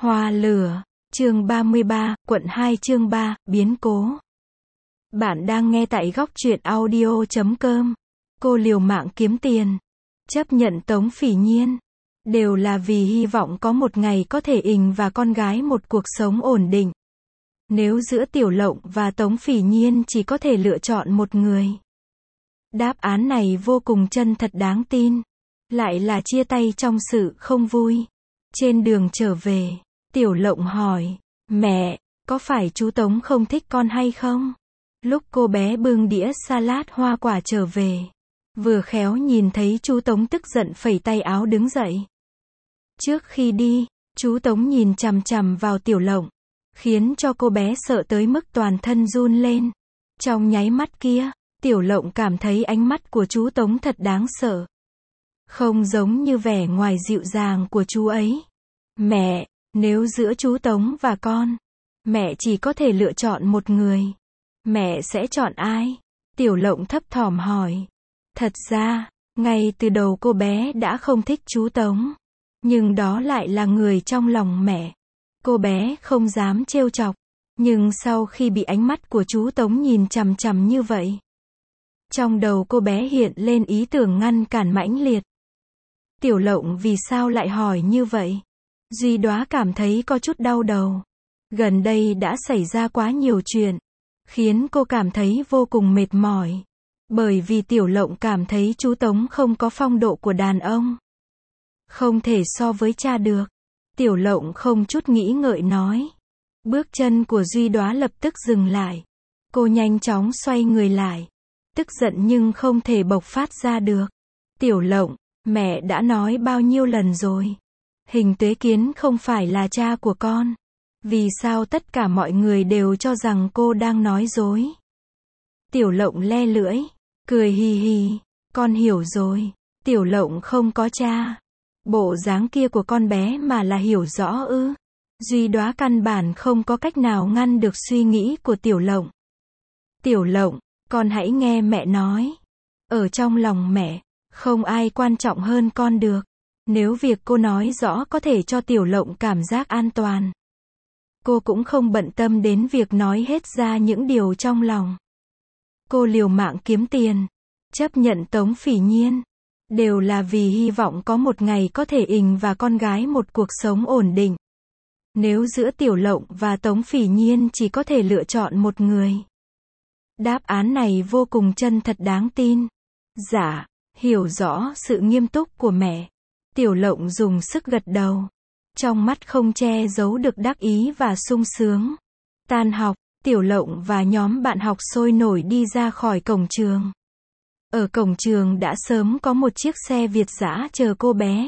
Hoa lửa, chương 33, quận 2 chương 3, biến cố. Bạn đang nghe tại góc truyện audio.com. Cô liều mạng kiếm tiền, chấp nhận Tống Phỉ Nhiên, đều là vì hy vọng có một ngày có thể ình và con gái một cuộc sống ổn định. Nếu giữa Tiểu Lộng và Tống Phỉ Nhiên chỉ có thể lựa chọn một người, đáp án này vô cùng chân thật đáng tin. Lại là chia tay trong sự không vui. Trên đường trở về, Tiểu Lộng hỏi, mẹ, có phải chú Tống không thích con hay không? Lúc cô bé bưng đĩa salad hoa quả trở về, vừa khéo nhìn thấy chú Tống tức giận phẩy tay áo đứng dậy. Trước khi đi, chú Tống nhìn chằm chằm vào Tiểu Lộng, khiến cho cô bé sợ tới mức toàn thân run lên. Trong nháy mắt kia, Tiểu Lộng cảm thấy ánh mắt của chú Tống thật đáng sợ. Không giống như vẻ ngoài dịu dàng của chú ấy. Mẹ, nếu giữa chú Tống và con, mẹ chỉ có thể lựa chọn một người, mẹ sẽ chọn ai? Tiểu Lộng thấp thỏm hỏi. Thật ra, ngay từ đầu cô bé đã không thích chú Tống. Nhưng đó lại là người trong lòng mẹ. Cô bé không dám trêu chọc. Nhưng sau khi bị ánh mắt của chú Tống nhìn chằm chằm như vậy, trong đầu cô bé hiện lên ý tưởng ngăn cản mãnh liệt. Tiểu Lộng vì sao lại hỏi như vậy? Duy Đóa cảm thấy có chút đau đầu. Gần đây đã xảy ra quá nhiều chuyện, khiến cô cảm thấy vô cùng mệt mỏi. Bởi vì Tiểu Lộng cảm thấy chú Tống không có phong độ của đàn ông. Không thể so với cha được. Tiểu Lộng không chút nghĩ ngợi nói. Bước chân của Duy Đóa lập tức dừng lại. Cô nhanh chóng xoay người lại. Tức giận nhưng không thể bộc phát ra được. Tiểu Lộng, mẹ đã nói bao nhiêu lần rồi. Hình Tuế Kiến không phải là cha của con. Vì sao tất cả mọi người đều cho rằng cô đang nói dối? Tiểu Lộng le lưỡi, cười hì hì. Con hiểu rồi. Tiểu Lộng không có cha. Bộ dáng kia của con bé mà là hiểu rõ ư? Duy Đóa căn bản không có cách nào ngăn được suy nghĩ của Tiểu Lộng. Tiểu Lộng, con hãy nghe mẹ nói. Ở trong lòng mẹ, không ai quan trọng hơn con được. Nếu việc cô nói rõ có thể cho Tiểu Lộng cảm giác an toàn, cô cũng không bận tâm đến việc nói hết ra những điều trong lòng. Cô liều mạng kiếm tiền, chấp nhận Tống Phỉ Nhiên, đều là vì hy vọng có một ngày có thể ình và con gái một cuộc sống ổn định. Nếu giữa Tiểu Lộng và Tống Phỉ Nhiên chỉ có thể lựa chọn một người, đáp án này vô cùng chân thật đáng tin. Dạ, hiểu rõ sự nghiêm túc của mẹ. Tiểu Lộng dùng sức gật đầu. Trong mắt không che giấu được đắc ý và sung sướng. Tan học, Tiểu Lộng và nhóm bạn học sôi nổi đi ra khỏi cổng trường. Ở cổng trường đã sớm có một chiếc xe Việt dã chờ cô bé.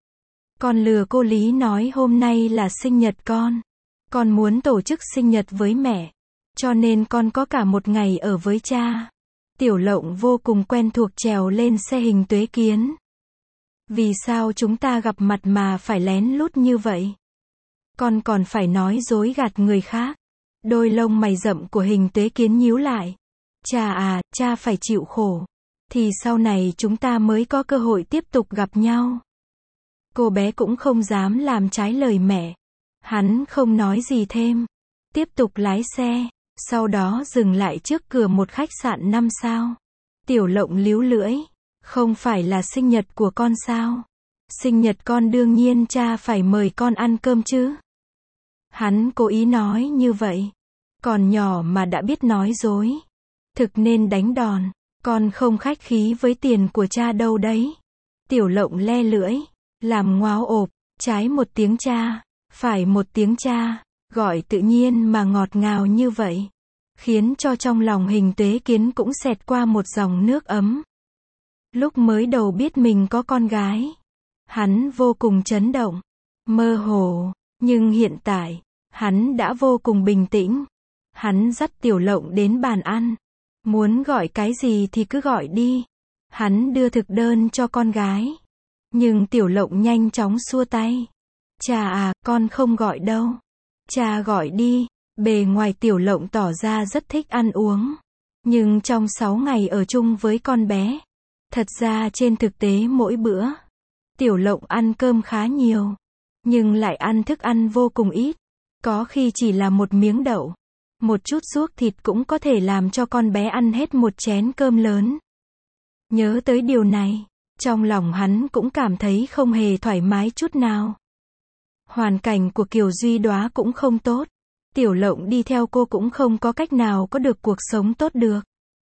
Con lừa cô Lý nói hôm nay là sinh nhật con. Con muốn tổ chức sinh nhật với mẹ. Cho nên con có cả một ngày ở với cha. Tiểu Lộng vô cùng quen thuộc trèo lên xe Hình Tuế Kiến. Vì sao chúng ta gặp mặt mà phải lén lút như vậy? Con còn phải nói dối gạt người khác. Đôi lông mày rậm của Hình Tuế Kiến nhíu lại. Cha à, cha phải chịu khổ. Thì sau này chúng ta mới có cơ hội tiếp tục gặp nhau. Cô bé cũng không dám làm trái lời mẹ. Hắn không nói gì thêm. Tiếp tục lái xe. Sau đó dừng lại trước cửa một khách sạn 5 sao. Tiểu Lộng líu lưỡi. Không phải là sinh nhật của con sao? Sinh nhật con đương nhiên cha phải mời con ăn cơm chứ. Hắn cố ý nói như vậy. Còn nhỏ mà đã biết nói dối. Thực nên đánh đòn. Con không khách khí với tiền của cha đâu đấy. Tiểu Lộng le lưỡi. Làm ngoáo ộp. Trái một tiếng cha. Phải một tiếng cha. Gọi tự nhiên mà ngọt ngào như vậy. Khiến cho trong lòng Hình Tuế Kiến cũng xẹt qua một dòng nước ấm. Lúc mới đầu biết mình có con gái, hắn vô cùng chấn động, mơ hồ, nhưng hiện tại, hắn đã vô cùng bình tĩnh. Hắn dắt Tiểu Lộng đến bàn ăn, muốn gọi cái gì thì cứ gọi đi. Hắn đưa thực đơn cho con gái, nhưng Tiểu Lộng nhanh chóng xua tay. Cha à, con không gọi đâu. Cha gọi đi. Bề ngoài Tiểu Lộng tỏ ra rất thích ăn uống, nhưng trong 6 ngày ở chung với con bé, thật ra trên thực tế mỗi bữa, Tiểu Lộng ăn cơm khá nhiều. nhưng lại ăn thức ăn vô cùng ít. Có khi chỉ là một miếng đậu, một chút ruốc thịt cũng có thể làm cho con bé ăn hết một chén cơm lớn. Nhớ tới điều này, trong lòng hắn cũng cảm thấy không hề thoải mái chút nào. Hoàn cảnh của Kiều Duy Đóa cũng không tốt. Tiểu Lộng đi theo cô cũng không có cách nào có được cuộc sống tốt được.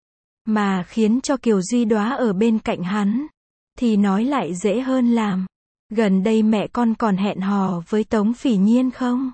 Mà khiến cho Kiều Duy Đóa ở bên cạnh hắn, thì nói lại dễ hơn làm. Gần đây mẹ con còn hẹn hò với Tống Phỉ Nhiên không?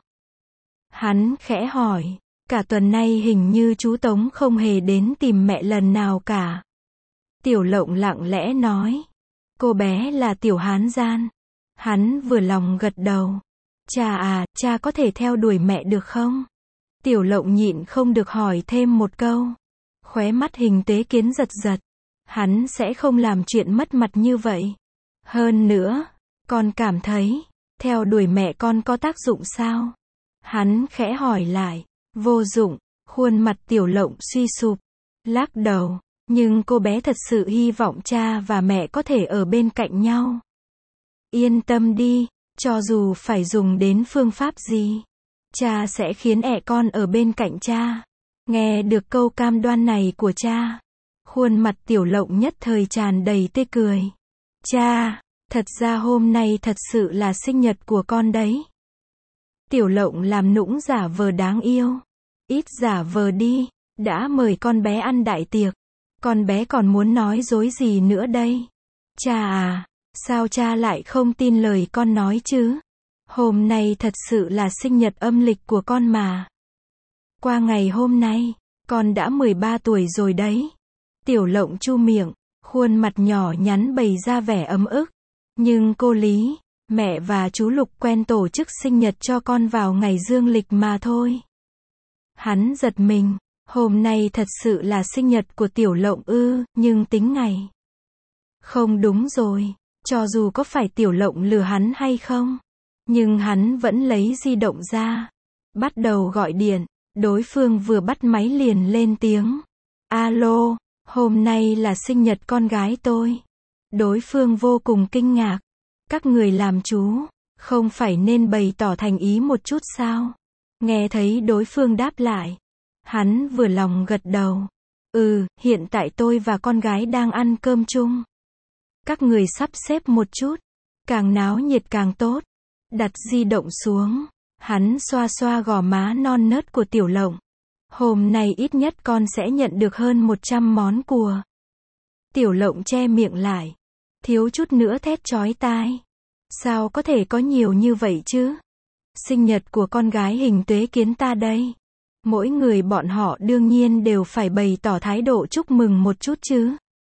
Hắn khẽ hỏi, cả tuần nay hình như chú Tống không hề đến tìm mẹ lần nào cả. Tiểu Lộng lặng lẽ nói, cô bé là Tiểu Hán Gian. Hắn vừa lòng gật đầu. Cha à, cha có thể theo đuổi mẹ được không? Tiểu Lộng nhịn không được hỏi thêm một câu. Khóe mắt Hình Tế Kiến giật giật. Hắn sẽ không làm chuyện mất mặt như vậy. Hơn nữa, con cảm thấy, theo đuổi mẹ con có tác dụng sao? Hắn khẽ hỏi lại. Vô dụng. Khuôn mặt Tiểu Lộng suy sụp, lắc đầu. Nhưng cô bé thật sự hy vọng cha và mẹ có thể ở bên cạnh nhau. Yên tâm đi, cho dù phải dùng đến phương pháp gì, cha sẽ khiến ẹ con ở bên cạnh cha. Nghe được câu cam đoan này của cha, khuôn mặt Tiểu Lộng nhất thời tràn đầy tươi cười. Cha, thật ra hôm nay thật sự là sinh nhật của con đấy. Tiểu Lộng làm nũng giả vờ đáng yêu. Ít giả vờ đi, đã mời con bé ăn đại tiệc. Con bé còn muốn nói dối gì nữa đây? Cha à, sao cha lại không tin lời con nói chứ? Hôm nay thật sự là sinh nhật âm lịch của con mà. Qua ngày hôm nay, con đã 13 tuổi rồi đấy. Tiểu Lộng chu miệng, khuôn mặt nhỏ nhắn bày ra vẻ ấm ức. Nhưng cô Lý, mẹ và chú Lục quen tổ chức sinh nhật cho con vào ngày dương lịch mà thôi. Hắn giật mình. Hôm nay thật sự là sinh nhật của Tiểu Lộng ư, nhưng tính ngày. Không đúng rồi, cho dù có phải Tiểu Lộng lừa hắn hay không, nhưng hắn vẫn lấy di động ra, bắt đầu gọi điện. Đối phương vừa bắt máy liền lên tiếng. Alo, hôm nay là sinh nhật con gái tôi. Đối phương vô cùng kinh ngạc. Các người làm chú, không phải nên bày tỏ thành ý một chút sao? Nghe thấy đối phương đáp lại, hắn vừa lòng gật đầu. Hiện tại tôi và con gái đang ăn cơm chung. Các người sắp xếp một chút, càng náo nhiệt càng tốt. Đặt di động xuống, hắn xoa xoa gò má non nớt của Tiểu Lộng. Hôm nay ít nhất con sẽ nhận được hơn 100 món quà. Tiểu Lộng che miệng lại, thiếu chút nữa thét chói tai. Sao có thể có nhiều như vậy chứ? Sinh nhật của con gái Hình Tuế Kiến ta đây. Mỗi người bọn họ đương nhiên đều phải bày tỏ thái độ chúc mừng một chút chứ.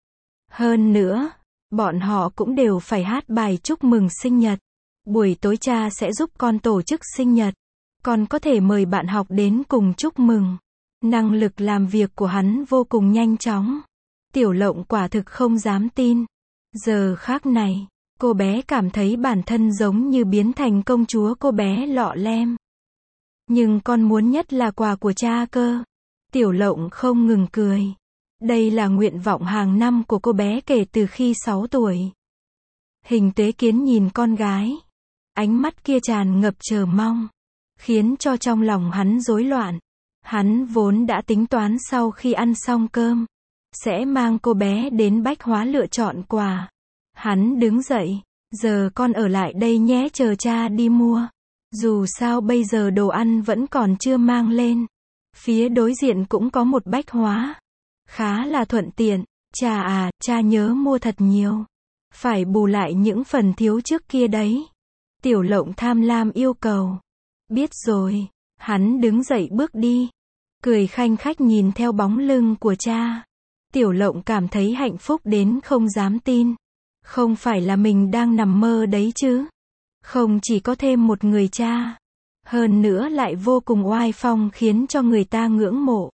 Hơn nữa, bọn họ cũng đều phải hát bài chúc mừng sinh nhật. Buổi tối cha sẽ giúp con tổ chức sinh nhật. Con có thể mời bạn học đến cùng chúc mừng. Năng lực làm việc của hắn vô cùng nhanh chóng. Tiểu Lộng quả thực không dám tin. Giờ khác này, cô bé cảm thấy bản thân giống như biến thành công chúa cô bé lọ lem. Nhưng con muốn nhất là quà của cha cơ. Tiểu Lộng không ngừng cười. Đây là nguyện vọng hàng năm của cô bé kể từ khi 6 tuổi. Hình Tuế Kiến nhìn con gái. Ánh mắt kia tràn ngập chờ mong, khiến cho trong lòng hắn rối loạn. Hắn vốn đã tính toán sau khi ăn xong cơm, sẽ mang cô bé đến bách hóa lựa chọn quà. Hắn đứng dậy. Giờ con ở lại đây nhé, chờ cha đi mua. Dù sao bây giờ đồ ăn vẫn còn chưa mang lên. Phía đối diện cũng có một bách hóa. Khá là thuận tiện. Cha à, cha nhớ mua thật nhiều. Phải bù lại những phần thiếu trước kia đấy. Tiểu Lộng tham lam yêu cầu. Biết rồi. Hắn đứng dậy bước đi. Cười khanh khách nhìn theo bóng lưng của cha. Tiểu Lộng cảm thấy hạnh phúc đến không dám tin. Không phải là mình đang nằm mơ đấy chứ. Không chỉ có thêm một người cha, hơn nữa lại vô cùng oai phong khiến cho người ta ngưỡng mộ.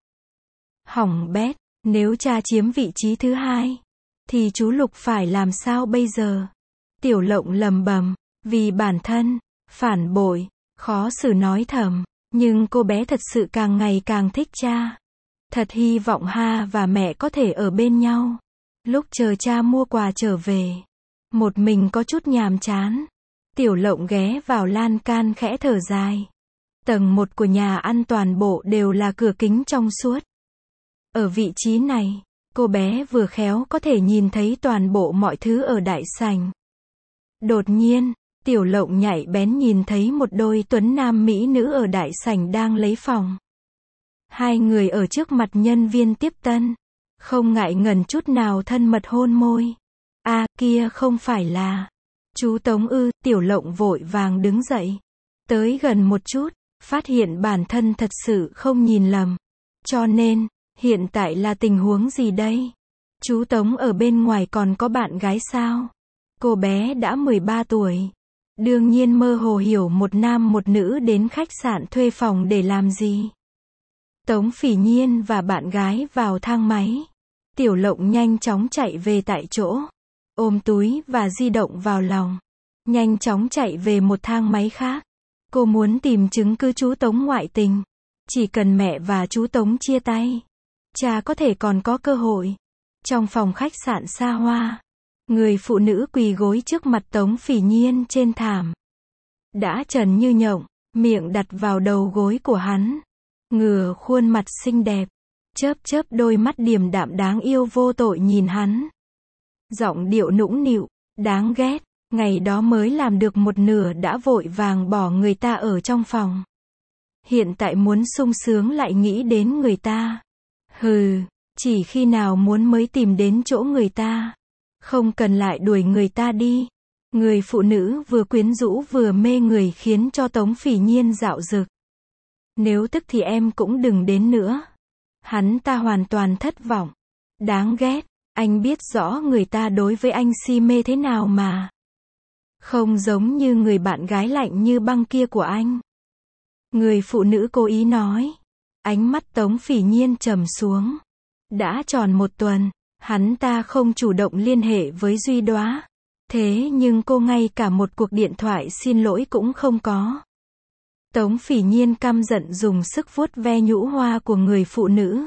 Hỏng bét, nếu cha chiếm vị trí thứ hai, thì chú Lục phải làm sao bây giờ? Tiểu Lộng lầm bầm, vì bản thân, phản bội, khó xử nói thầm, nhưng cô bé thật sự càng ngày càng thích cha. Thật hy vọng ha và mẹ có thể ở bên nhau. Lúc chờ cha mua quà trở về, một mình có chút nhàm chán. Tiểu Lộng ghé vào lan can khẽ thở dài. Tầng 1 của nhà ăn toàn bộ đều là cửa kính trong suốt. Ở vị trí này, cô bé vừa khéo có thể nhìn thấy toàn bộ mọi thứ ở đại sảnh. Đột nhiên, Tiểu Lộng nhạy bén nhìn thấy một đôi tuấn nam mỹ nữ ở đại sảnh đang lấy phòng. Hai người ở trước mặt nhân viên tiếp tân, không ngại ngần chút nào thân mật hôn môi. À, kia không phải là chú Tống ư? Tiểu Lộng vội vàng đứng dậy, tới gần một chút, phát hiện bản thân thật sự không nhìn lầm. Cho nên, hiện tại là tình huống gì đây? Chú Tống ở bên ngoài còn có bạn gái sao? Cô bé đã 13 tuổi. Đương nhiên mơ hồ hiểu một nam một nữ đến khách sạn thuê phòng để làm gì. Tống Phỉ Nhiên và bạn gái vào thang máy. Tiểu Lộng nhanh chóng chạy về tại chỗ, ôm túi và di động vào lòng, nhanh chóng chạy về một thang máy khác. Cô muốn tìm chứng cứ chú Tống ngoại tình. Chỉ cần mẹ và chú Tống chia tay, cha có thể còn có cơ hội. Trong phòng khách sạn xa hoa, người phụ nữ quỳ gối trước mặt Tống Phỉ Nhiên trên thảm. Đã trần như nhộng, miệng đặt vào đầu gối của hắn. Ngửa khuôn mặt xinh đẹp, chớp chớp đôi mắt điềm đạm đáng yêu vô tội nhìn hắn. Giọng điệu nũng nịu, đáng ghét, ngày đó mới làm được một nửa đã vội vàng bỏ người ta ở trong phòng. Hiện tại muốn sung sướng lại nghĩ đến người ta. Hừ, chỉ khi nào muốn mới tìm đến chỗ người ta. Không cần lại đuổi người ta đi. Người phụ nữ vừa quyến rũ vừa mê người khiến cho Tống Phỉ Nhiên dạo dực. Nếu tức thì em cũng đừng đến nữa. Hắn ta hoàn toàn thất vọng. Đáng ghét, anh biết rõ người ta đối với anh si mê thế nào mà. Không giống như người bạn gái lạnh như băng kia của anh. Người phụ nữ cố ý nói. Ánh mắt Tống Phỉ Nhiên trầm xuống. Đã tròn 1 tuần, hắn ta không chủ động liên hệ với Duy Đóa. Thế nhưng cô ngay cả một cuộc điện thoại xin lỗi cũng không có. Tống Phỉ Nhiên căm giận dùng sức vuốt ve nhũ hoa của người phụ nữ.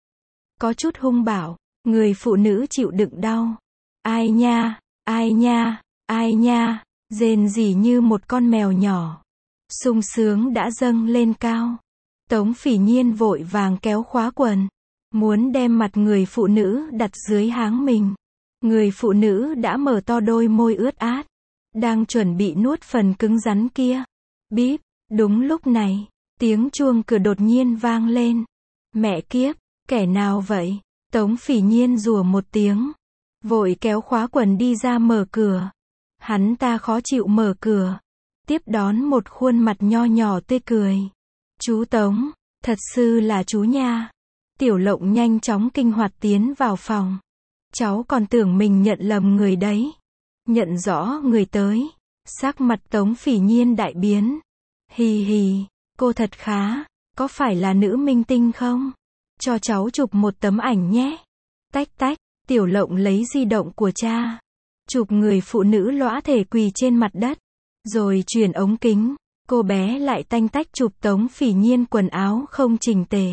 Có chút hung bạo, người phụ nữ chịu đựng đau. Ai nha, ai nha, ai nha, rên rỉ như một con mèo nhỏ. Sung sướng đã dâng lên cao. Tống Phỉ Nhiên vội vàng kéo khóa quần, muốn đem mặt người phụ nữ đặt dưới háng mình. Người phụ nữ đã mở to đôi môi ướt át, đang chuẩn bị nuốt phần cứng rắn kia. Bíp, đúng lúc này, tiếng chuông cửa đột nhiên vang lên. Mẹ kiếp, kẻ nào vậy? Tống Phỉ Nhiên rủa một tiếng, vội kéo khóa quần đi ra mở cửa. Hắn ta khó chịu mở cửa, tiếp đón một khuôn mặt nho nhỏ tươi cười. Chú Tống, thật sự là chú nha. Tiểu Lộng nhanh chóng kinh hoạt tiến vào phòng. Cháu còn tưởng mình nhận lầm người đấy. Nhận rõ người tới, sắc mặt Tống Phỉ Nhiên đại biến. Hì hì, cô thật khá, có phải là nữ minh tinh không? Cho cháu chụp một tấm ảnh nhé. Tách tách, Tiểu Lộng lấy di động của cha, chụp người phụ nữ lõa thể quỳ trên mặt đất, rồi chuyển ống kính. Cô bé lại tanh tách chụp Tống Phỉ Nhiên quần áo không chỉnh tề.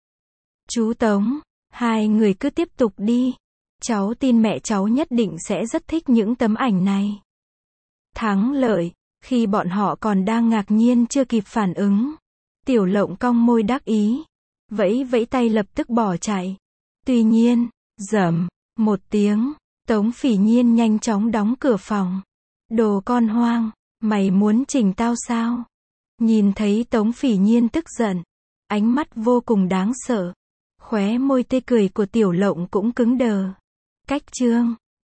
Chú Tống, hai người cứ tiếp tục đi. Cháu tin mẹ cháu nhất định sẽ rất thích những tấm ảnh này. Thắng lợi, khi bọn họ còn đang ngạc nhiên chưa kịp phản ứng. Tiểu Lộng cong môi đắc ý, vẫy vẫy tay lập tức bỏ chạy. Tuy nhiên, rầm, một tiếng, Tống Phỉ Nhiên nhanh chóng đóng cửa phòng. Đồ con hoang, mày muốn chỉnh tao sao? Nhìn thấy Tống Phỉ Nhiên tức giận, ánh mắt vô cùng đáng sợ. Khóe môi tươi cười của Tiểu Lộng cũng cứng đờ. Cách chương